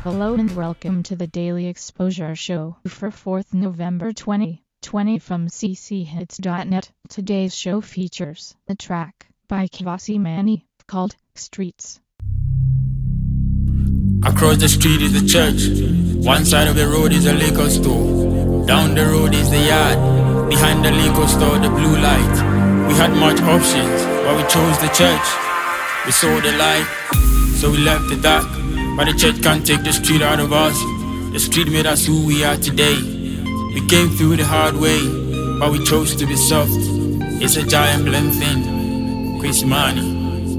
Hello and welcome to the Daily Exposure Show for 4th November 2020 from cchits.net. Today's show features a track by Kvasi Mani called Streets. Across the street is the church. One side of the road is a liquor store. Down the road is the yard. Behind the liquor store, the blue light. We had much options, but we chose the church. We saw the light, so we left the dark. But the church can't take the street out of us. The street made us who we are today. We came through the hard way, but we chose to be soft. It's a giant blend thing. Chris Money.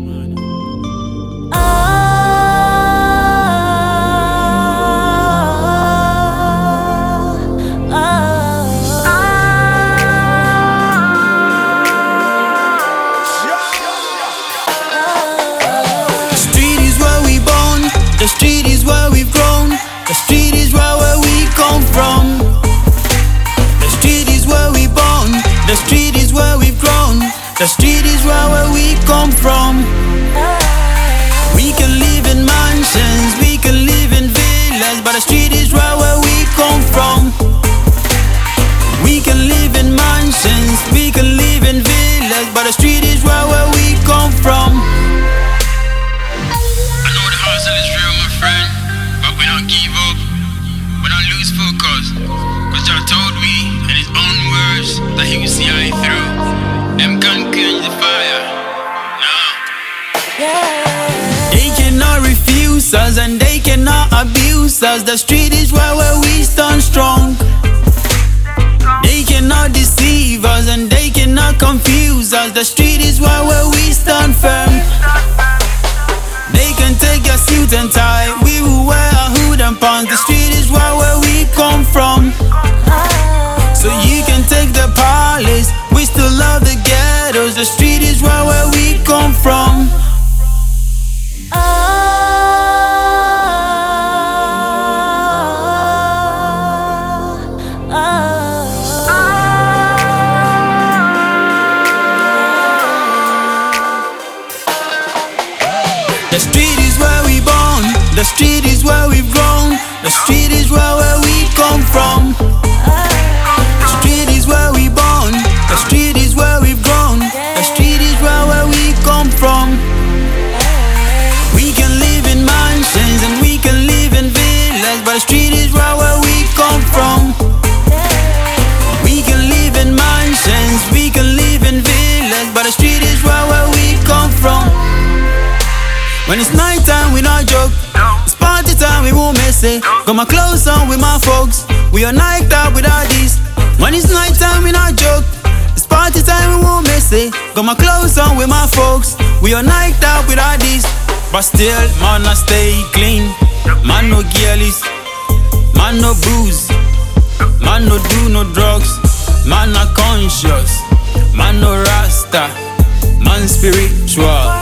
The street is where we've grown. The street is where we come from. The street is where we born. The street is where we've grown. The street is where we come from. We can live in mansions, we can live in villas, but the street is where we come from. We can live in mansions, we can live in villas, but the street is where we come from. That he will see I through. Them can't quench the fire. No. They cannot refuse us and they cannot abuse us. The street is where we stand strong. They cannot deceive us and they cannot confuse us. The street is where we stand firm. They can take your suit and tie, we will wear a hood and pants. The street is where we come from. So you can take the palace, we still love the ghettos. The street is where we come from. The street is where we born. The street is where we've grown. The street is where we come from. Where we born, the street is where we've grown. The street is where we come from. We can live in mansions and we can live in villas, but the street is where we come from. We can live in mansions, we can live in villas, but the street is where we come from. When it's night time, we not joke. It's party time, we won't miss it. Got my clothes on with my folks. We are niked up with our these. When it's night time, we not joke. It's party time, we won't miss it. Got my clothes on with my folks. We are niked up with our these. But still, man, I stay clean. Man, no girlies. Man, no booze. Man, no do no drugs. Man, not conscious. Man, no rasta. Man, spiritual.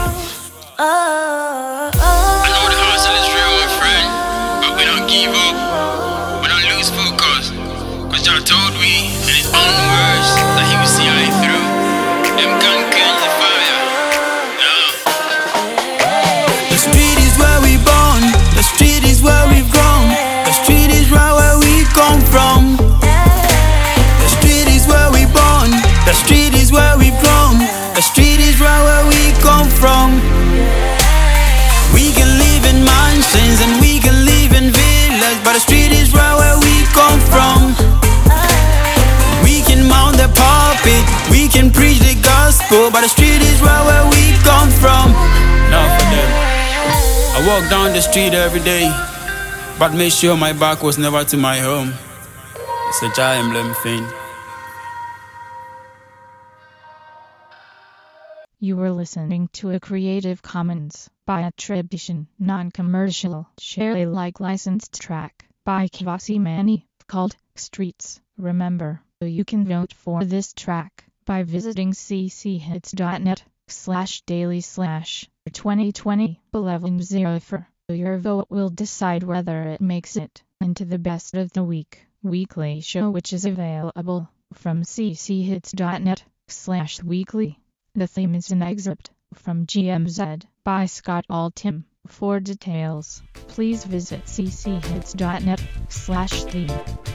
I know the hustle is real, my friend, but we don't give up. We don't lose focus. Cause Jah told me in his own words that he will see I through. Them can't quench the fire. No. The street is where we born. The street is where we've grown. The street is where we come from. The street is where we born. The street is where we've grown. The street is where we come from. We can live in mansions and we can live in villas, but the street is where we come from. We can mount the pulpit, we can preach the gospel, but the street is where we come from. Now for them, I walk down the street every day, but make sure my back was never to my home. It's a giant emblem thing. You were listening to a Creative Commons by attribution, non-commercial, share Alike licensed track by Kvasi Mani called Streets. Remember, you can vote for this track by visiting cchits.net/daily/2020-1104. Your vote will decide whether it makes it into the best of the week weekly show, which is available from cchits.net/weekly. The theme is an excerpt from GMZ by Scott Altham. For details, please visit cchits.net/theme.